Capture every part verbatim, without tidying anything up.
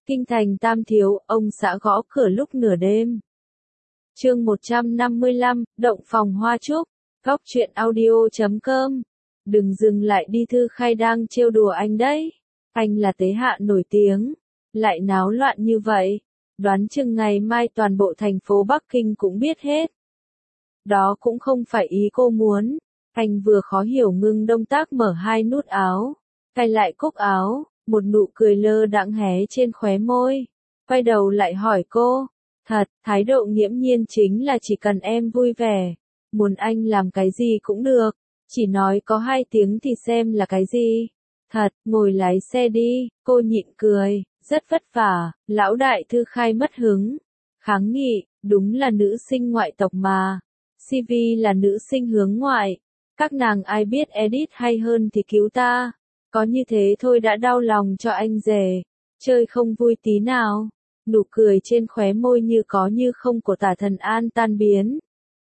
Kinh thành Tam Thiếu, ông xã gõ cửa lúc nửa đêm. Chương một trăm năm mươi lăm, Động phòng hoa trúc, góc truyện audio chấm com. Đừng dừng lại đi, Thư Khai đang trêu đùa anh đấy. Anh là tế hạ nổi tiếng, lại náo loạn như vậy. Đoán chừng ngày mai toàn bộ thành phố Bắc Kinh cũng biết hết. Đó cũng không phải ý cô muốn. Anh vừa khó hiểu ngưng động tác mở hai nút áo, cài lại cúc áo, một nụ cười lơ đãng hé trên khóe môi. Quay đầu lại hỏi cô, thật, thái độ nghiễm nhiên chính là chỉ cần em vui vẻ, muốn anh làm cái gì cũng được, chỉ nói có hai tiếng thì xem là cái gì. Thật, ngồi lái xe đi, cô nhịn cười, rất vất vả, lão đại Thư Khai mất hứng. Kháng nghị, đúng là nữ sinh ngoại tộc mà. xê vê là nữ sinh hướng ngoại. Các nàng ai biết edit hay hơn thì cứu ta. Có như thế thôi đã đau lòng cho anh rể. Chơi không vui tí nào. Nụ cười trên khóe môi như có như không của Tả Thần An tan biến.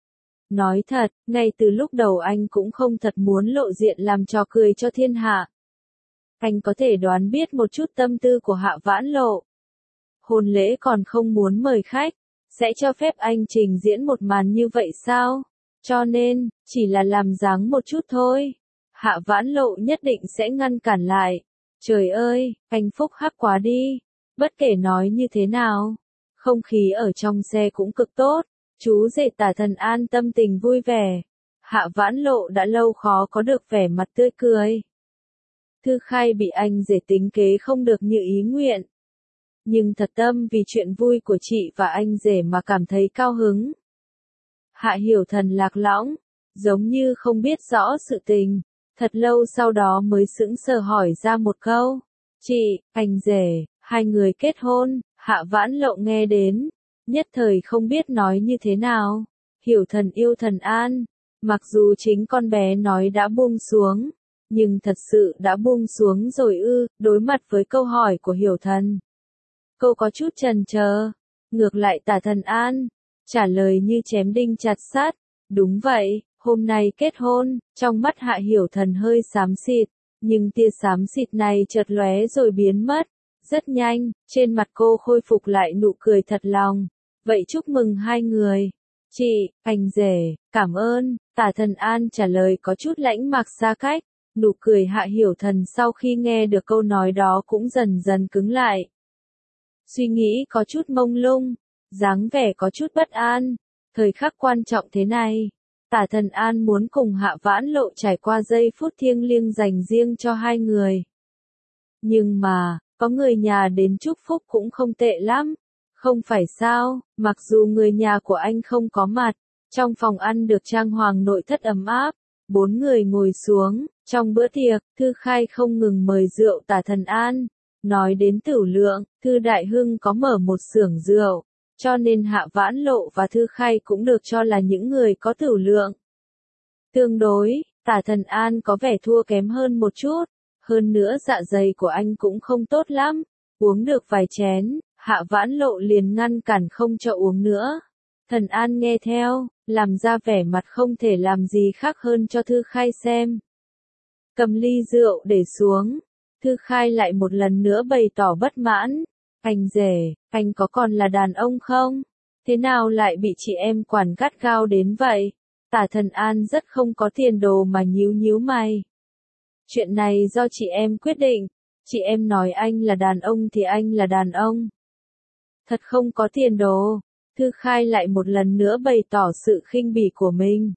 Nói thật, ngay từ lúc đầu anh cũng không thật muốn lộ diện làm trò cười cho thiên hạ. Anh có thể đoán biết một chút tâm tư của Hạ Vãn Lộ. Hôn lễ còn không muốn mời khách, sẽ cho phép anh trình diễn một màn như vậy sao? Cho nên, chỉ là làm dáng một chút thôi. Hạ Vãn Lộ nhất định sẽ ngăn cản lại. Trời ơi, anh phúc hắc quá đi. Bất kể nói như thế nào, không khí ở trong xe cũng cực tốt. Chú rể Tả Thần An tâm tình vui vẻ. Hạ Vãn Lộ đã lâu khó có được vẻ mặt tươi cười. Thư Khai bị anh rể tính kế không được như ý nguyện. Nhưng thật tâm vì chuyện vui của chị và anh rể mà cảm thấy cao hứng. Hạ Hiểu Thần lạc lõng, giống như không biết rõ sự tình. Thật lâu sau đó mới sững sờ hỏi ra một câu. Chị, anh rể, hai người kết hôn. Hạ Vãn Lộ nghe đến, nhất thời không biết nói như thế nào. Hiểu Thần yêu Thần An. Mặc dù chính con bé nói đã buông xuống, nhưng thật sự đã buông xuống rồi ư. Đối mặt với câu hỏi của Hiểu Thần, cô có chút chần chờ. Ngược lại Tả Thần An trả lời như chém đinh chặt sắt. Đúng vậy, hôm nay kết hôn. Trong mắt Hạ Hiểu Thần hơi xám xịt, nhưng tia xám xịt này chợt lóe rồi biến mất. Rất nhanh, trên mặt cô khôi phục lại nụ cười thật lòng. Vậy chúc mừng hai người. Chị, anh rể, cảm ơn. Tả Thần An trả lời có chút lãnh mạc xa cách. Nụ cười Hạ Hiểu Thần sau khi nghe được câu nói đó cũng dần dần cứng lại. Suy nghĩ có chút mông lung, dáng vẻ có chút bất an. Thời khắc quan trọng thế này, Tả Thần An muốn cùng Hạ Vãn Lộ trải qua giây phút thiêng liêng dành riêng cho hai người. Nhưng mà, có người nhà đến chúc phúc cũng không tệ lắm. Không phải sao, mặc dù người nhà của anh không có mặt, trong phòng ăn được trang hoàng nội thất ấm áp, bốn người ngồi xuống, trong bữa tiệc, Thư Khai không ngừng mời rượu Tả Thần An. Nói đến tửu lượng, Thư Đại Hưng có mở một xưởng rượu, cho nên Hạ Vãn Lộ và Thư Khai cũng được cho là những người có tửu lượng. Tương đối, Tả Thần An có vẻ thua kém hơn một chút, hơn nữa dạ dày của anh cũng không tốt lắm, uống được vài chén, Hạ Vãn Lộ liền ngăn cản không cho uống nữa. Thần An nghe theo, làm ra vẻ mặt không thể làm gì khác hơn cho Thư Khai xem. Cầm ly rượu để xuống, Thư Khai lại một lần nữa bày tỏ bất mãn. Anh rể, anh có còn là đàn ông không? Thế nào lại bị chị em quản gắt gao đến vậy? Tả Thần An rất không có tiền đồ mà nhíu nhíu mày. Chuyện này do chị em quyết định. Chị em nói anh là đàn ông thì anh là đàn ông. Thật không có tiền đồ. Thư Khai lại một lần nữa bày tỏ sự khinh bỉ của mình.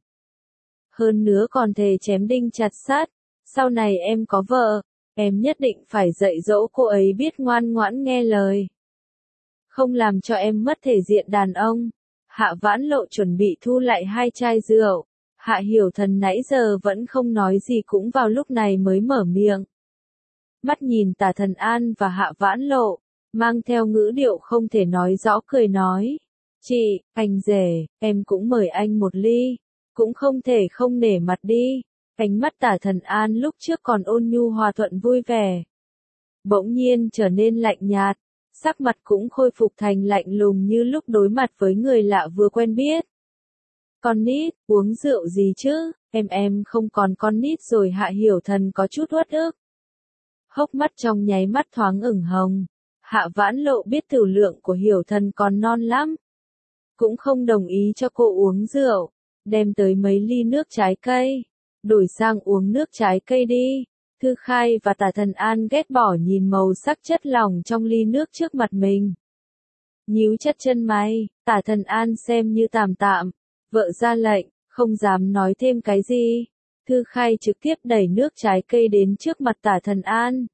Hơn nữa còn thề chém đinh chặt sắt. Sau này em có vợ, em nhất định phải dạy dỗ cô ấy biết ngoan ngoãn nghe lời. Không làm cho em mất thể diện đàn ông. Hạ Vãn Lộ chuẩn bị thu lại hai chai rượu. Hạ Hiểu Thần nãy giờ vẫn không nói gì cũng vào lúc này mới mở miệng. Mắt nhìn Tả Thần An và Hạ Vãn Lộ, mang theo ngữ điệu không thể nói rõ cười nói. Chị, anh rể, em cũng mời anh một ly. Cũng không thể không nể mặt đi. Ánh mắt Tả Thần An lúc trước còn ôn nhu hòa thuận vui vẻ, bỗng nhiên trở nên lạnh nhạt, sắc mặt cũng khôi phục thành lạnh lùng như lúc đối mặt với người lạ vừa quen biết. Con nít, uống rượu gì chứ, em em không còn con nít rồi. Hạ Hiểu Thần có chút uất ức. Hốc mắt trong nháy mắt thoáng ửng hồng. Hạ Vãn Lộ biết tiểu lượng của Hiểu Thần còn non lắm, cũng không đồng ý cho cô uống rượu, đem tới mấy ly nước trái cây, đổi sang uống nước trái cây đi. Thư Khai và Tả Thần An ghét bỏ nhìn màu sắc chất lỏng trong ly nước trước mặt mình. Nhíu chặt chân mày, Tả Thần An xem như tạm tạm, vợ ra lệnh, không dám nói thêm cái gì. Thư Khai trực tiếp đẩy nước trái cây đến trước mặt Tả Thần An.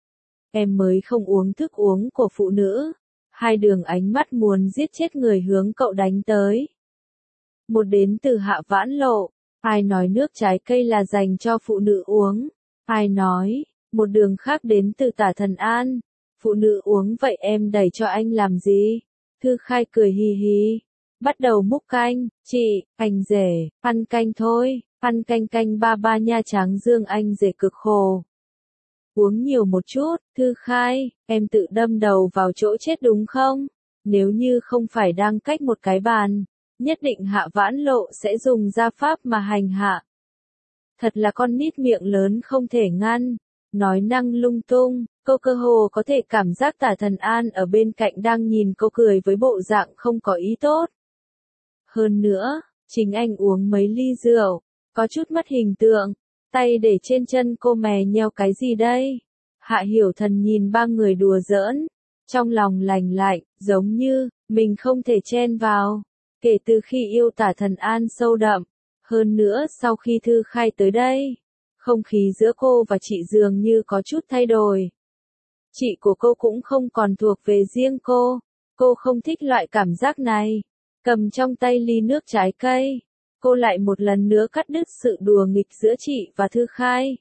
Em mới không uống thức uống của phụ nữ. Hai đường ánh mắt muốn giết chết người hướng cậu đánh tới. Một đến từ Hạ Vãn Lộ, ai nói nước trái cây là dành cho phụ nữ uống, ai nói, một đường khác đến từ Tả Thần An, phụ nữ uống vậy em đẩy cho anh làm gì? Thư Khai cười hì hì, bắt đầu múc canh, chị, anh rể, ăn canh thôi, ăn canh canh ba ba nha Tráng Dương anh rể cực khổ. Uống nhiều một chút, Thư Khai, em tự đâm đầu vào chỗ chết đúng không? Nếu như không phải đang cách một cái bàn, nhất định Hạ Vãn Lộ sẽ dùng gia pháp mà hành hạ. Thật là con nít miệng lớn không thể ngăn, nói năng lung tung, cô cơ hồ có thể cảm giác Tả Thần An ở bên cạnh đang nhìn cô cười với bộ dạng không có ý tốt. Hơn nữa, chính anh uống mấy ly rượu, có chút mất hình tượng. Tay để trên chân cô mè nheo cái gì đây? Hạ Hiểu Thần nhìn ba người đùa giỡn, trong lòng lành lạnh, giống như, mình không thể chen vào. Kể từ khi yêu Tả Thần An sâu đậm, hơn nữa sau khi Thư Khai tới đây, không khí giữa cô và chị dường như có chút thay đổi. Chị của cô cũng không còn thuộc về riêng cô, cô không thích loại cảm giác này. Cầm trong tay ly nước trái cây, cô lại một lần nữa cắt đứt sự đùa nghịch giữa chị và Thư Khai.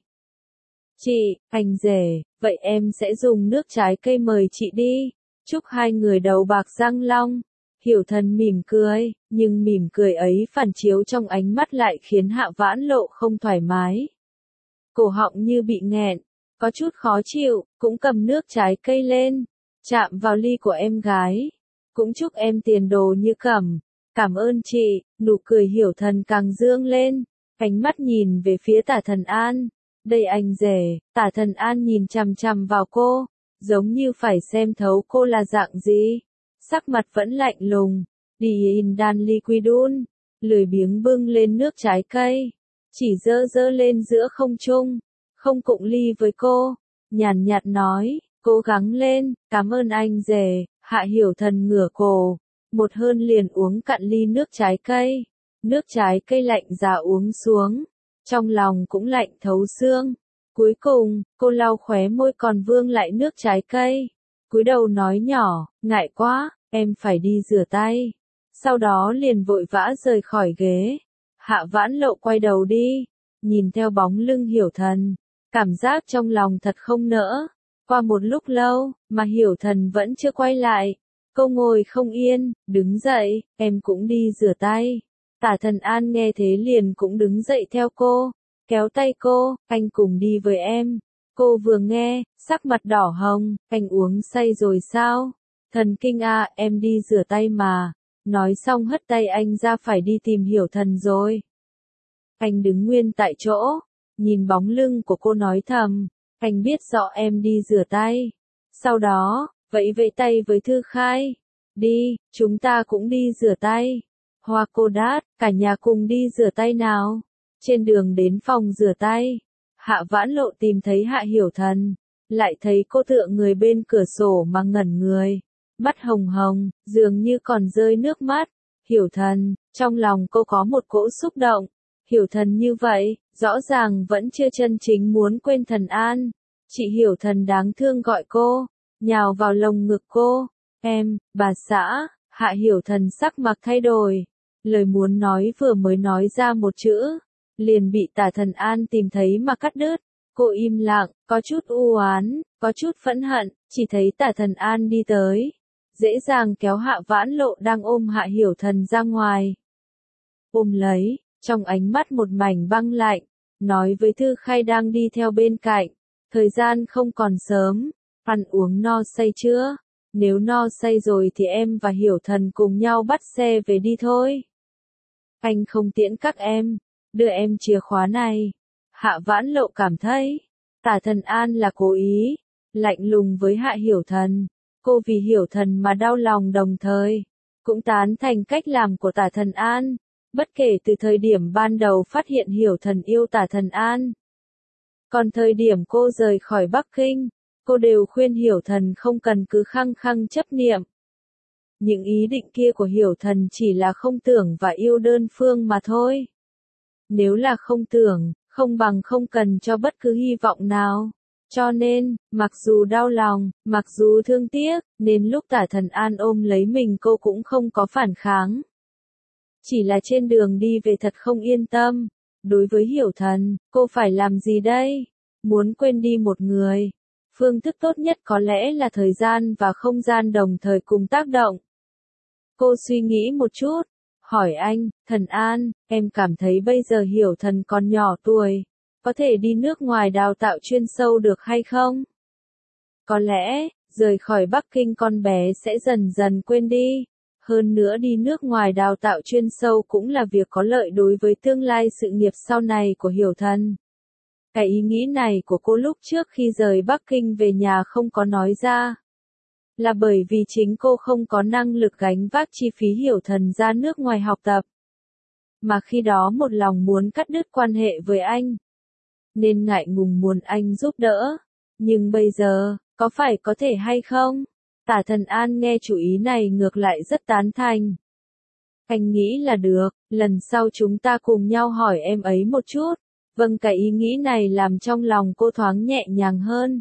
Chị, anh rể, vậy em sẽ dùng nước trái cây mời chị đi, chúc hai người đầu bạc răng long. Hiểu Thần mỉm cười, nhưng mỉm cười ấy phản chiếu trong ánh mắt lại khiến Hạ Vãn Lộ không thoải mái. Cổ họng như bị nghẹn, có chút khó chịu, cũng cầm nước trái cây lên, chạm vào ly của em gái. Cũng chúc em tiền đồ như cẩm. Cảm ơn chị, nụ cười Hiểu Thần càng dương lên, ánh mắt nhìn về phía Tả Thần An. Đây anh rể, Tả Thần An nhìn chằm chằm vào cô, giống như phải xem thấu cô là dạng gì. Sắc mặt vẫn lạnh lùng, đi in đan liquidun, lười biếng bưng lên nước trái cây, chỉ dơ dơ lên giữa không trung, không cụng ly với cô, nhàn nhạt nói, cố gắng lên, cảm ơn anh rể. Hạ Hiểu Thần ngửa cổ, một hơn liền uống cạn ly nước trái cây, nước trái cây lạnh giá uống xuống, trong lòng cũng lạnh thấu xương. Cuối cùng, cô lau khóe môi còn vương lại nước trái cây, cúi đầu nói nhỏ, ngại quá, em phải đi rửa tay. Sau đó liền vội vã rời khỏi ghế. Hạ Vãn Lộ quay đầu đi, nhìn theo bóng lưng Hiểu Thần, cảm giác trong lòng thật không nỡ. Qua một lúc lâu, mà Hiểu Thần vẫn chưa quay lại. Cô ngồi không yên, đứng dậy, em cũng đi rửa tay. Tả Thần An nghe thế liền cũng đứng dậy theo cô, kéo tay cô, anh cùng đi với em. Cô vừa nghe, sắc mặt đỏ hồng, anh uống say rồi sao? Thần kinh à, em đi rửa tay mà. Nói xong hất tay anh ra phải đi tìm Hiểu Thần rồi. Anh đứng nguyên tại chỗ, nhìn bóng lưng của cô nói thầm, anh biết rõ em đi rửa tay. Sau đó, vẫy vẫy tay với Thư Khai. Đi, chúng ta cũng đi rửa tay. Hoa Cô Đát, cả nhà cùng đi rửa tay nào. Trên đường đến phòng rửa tay, Hạ Vãn Lộ tìm thấy Hạ Hiểu Thần, lại thấy cô tựa người bên cửa sổ mà ngẩn người, mắt hồng hồng, dường như còn rơi nước mắt. Hiểu Thần, trong lòng cô có một cỗ xúc động. Hiểu Thần như vậy, rõ ràng vẫn chưa chân chính muốn quên Thần An. Chị Hiểu Thần đáng thương gọi cô, nhào vào lồng ngực cô. Em, bà xã. Hạ Hiểu Thần sắc mặt thay đổi, lời muốn nói vừa mới nói ra một chữ, liền bị Tả Thần An tìm thấy mà cắt đứt. Cô im lặng, có chút u oán, có chút phẫn hận, chỉ thấy Tả Thần An đi tới, dễ dàng kéo Hạ Vãn Lộ đang ôm Hạ Hiểu Thần ra ngoài. Ôm lấy, trong ánh mắt một mảnh băng lạnh, nói với Thư Khai đang đi theo bên cạnh, thời gian không còn sớm, ăn uống no say chưa? Nếu no say rồi thì em và Hiểu Thần cùng nhau bắt xe về đi thôi. Anh không tiễn các em, đưa em chìa khóa này. Hạ Vãn Lộ cảm thấy, Tả Thần An là cố ý, lạnh lùng với Hạ Hiểu Thần. Cô vì Hiểu Thần mà đau lòng đồng thời, cũng tán thành cách làm của Tả Thần An, bất kể từ thời điểm ban đầu phát hiện Hiểu Thần yêu Tả Thần An. Còn thời điểm cô rời khỏi Bắc Kinh, cô đều khuyên Hiểu Thần không cần cứ khăng khăng chấp niệm. Những ý định kia của Hiểu Thần chỉ là không tưởng và yêu đơn phương mà thôi. Nếu là không tưởng, không bằng không cần cho bất cứ hy vọng nào. Cho nên, mặc dù đau lòng, mặc dù thương tiếc, nên lúc Tả Thần An ôm lấy mình cô cũng không có phản kháng. Chỉ là trên đường đi về thật không yên tâm. Đối với Hiểu Thần, cô phải làm gì đây? Muốn quên đi một người. Phương thức tốt nhất có lẽ là thời gian và không gian đồng thời cùng tác động. Cô suy nghĩ một chút, hỏi anh, Thần An, em cảm thấy bây giờ Hiểu Thần còn nhỏ tuổi, có thể đi nước ngoài đào tạo chuyên sâu được hay không? Có lẽ, rời khỏi Bắc Kinh con bé sẽ dần dần quên đi. Hơn nữa đi nước ngoài đào tạo chuyên sâu cũng là việc có lợi đối với tương lai sự nghiệp sau này của Hiểu Thần. Cái ý nghĩ này của cô lúc trước khi rời Bắc Kinh về nhà không có nói ra. Là bởi vì chính cô không có năng lực gánh vác chi phí Hiểu Thần ra nước ngoài học tập. Mà khi đó một lòng muốn cắt đứt quan hệ với anh. Nên ngại ngùng muốn anh giúp đỡ. Nhưng bây giờ, có phải có thể hay không? Tả Thần An nghe chủ ý này ngược lại rất tán thành. Anh nghĩ là được, lần sau chúng ta cùng nhau hỏi em ấy một chút. Vâng, cái ý nghĩ này làm trong lòng cô thoáng nhẹ nhàng hơn.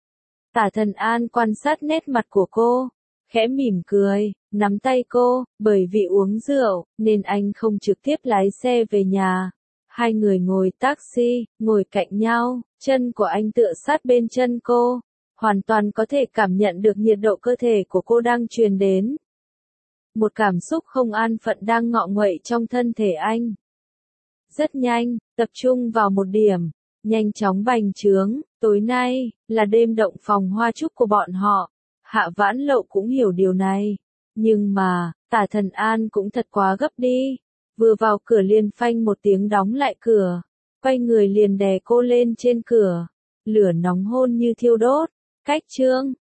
Tả Thần An quan sát nét mặt của cô, khẽ mỉm cười, nắm tay cô, bởi vì uống rượu, nên anh không trực tiếp lái xe về nhà. Hai người ngồi taxi, ngồi cạnh nhau, chân của anh tựa sát bên chân cô, hoàn toàn có thể cảm nhận được nhiệt độ cơ thể của cô đang truyền đến. Một cảm xúc không an phận đang ngọ nguậy trong thân thể anh. Rất nhanh, tập trung vào một điểm, nhanh chóng bành trướng, tối nay, là đêm động phòng hoa trúc của bọn họ. Hạ Vãn Lộ cũng hiểu điều này. Nhưng mà, Tả Thần An cũng thật quá gấp đi. Vừa vào cửa liền phanh một tiếng đóng lại cửa. Quay người liền đè cô lên trên cửa. Lửa nóng hôn như thiêu đốt. Cách chương,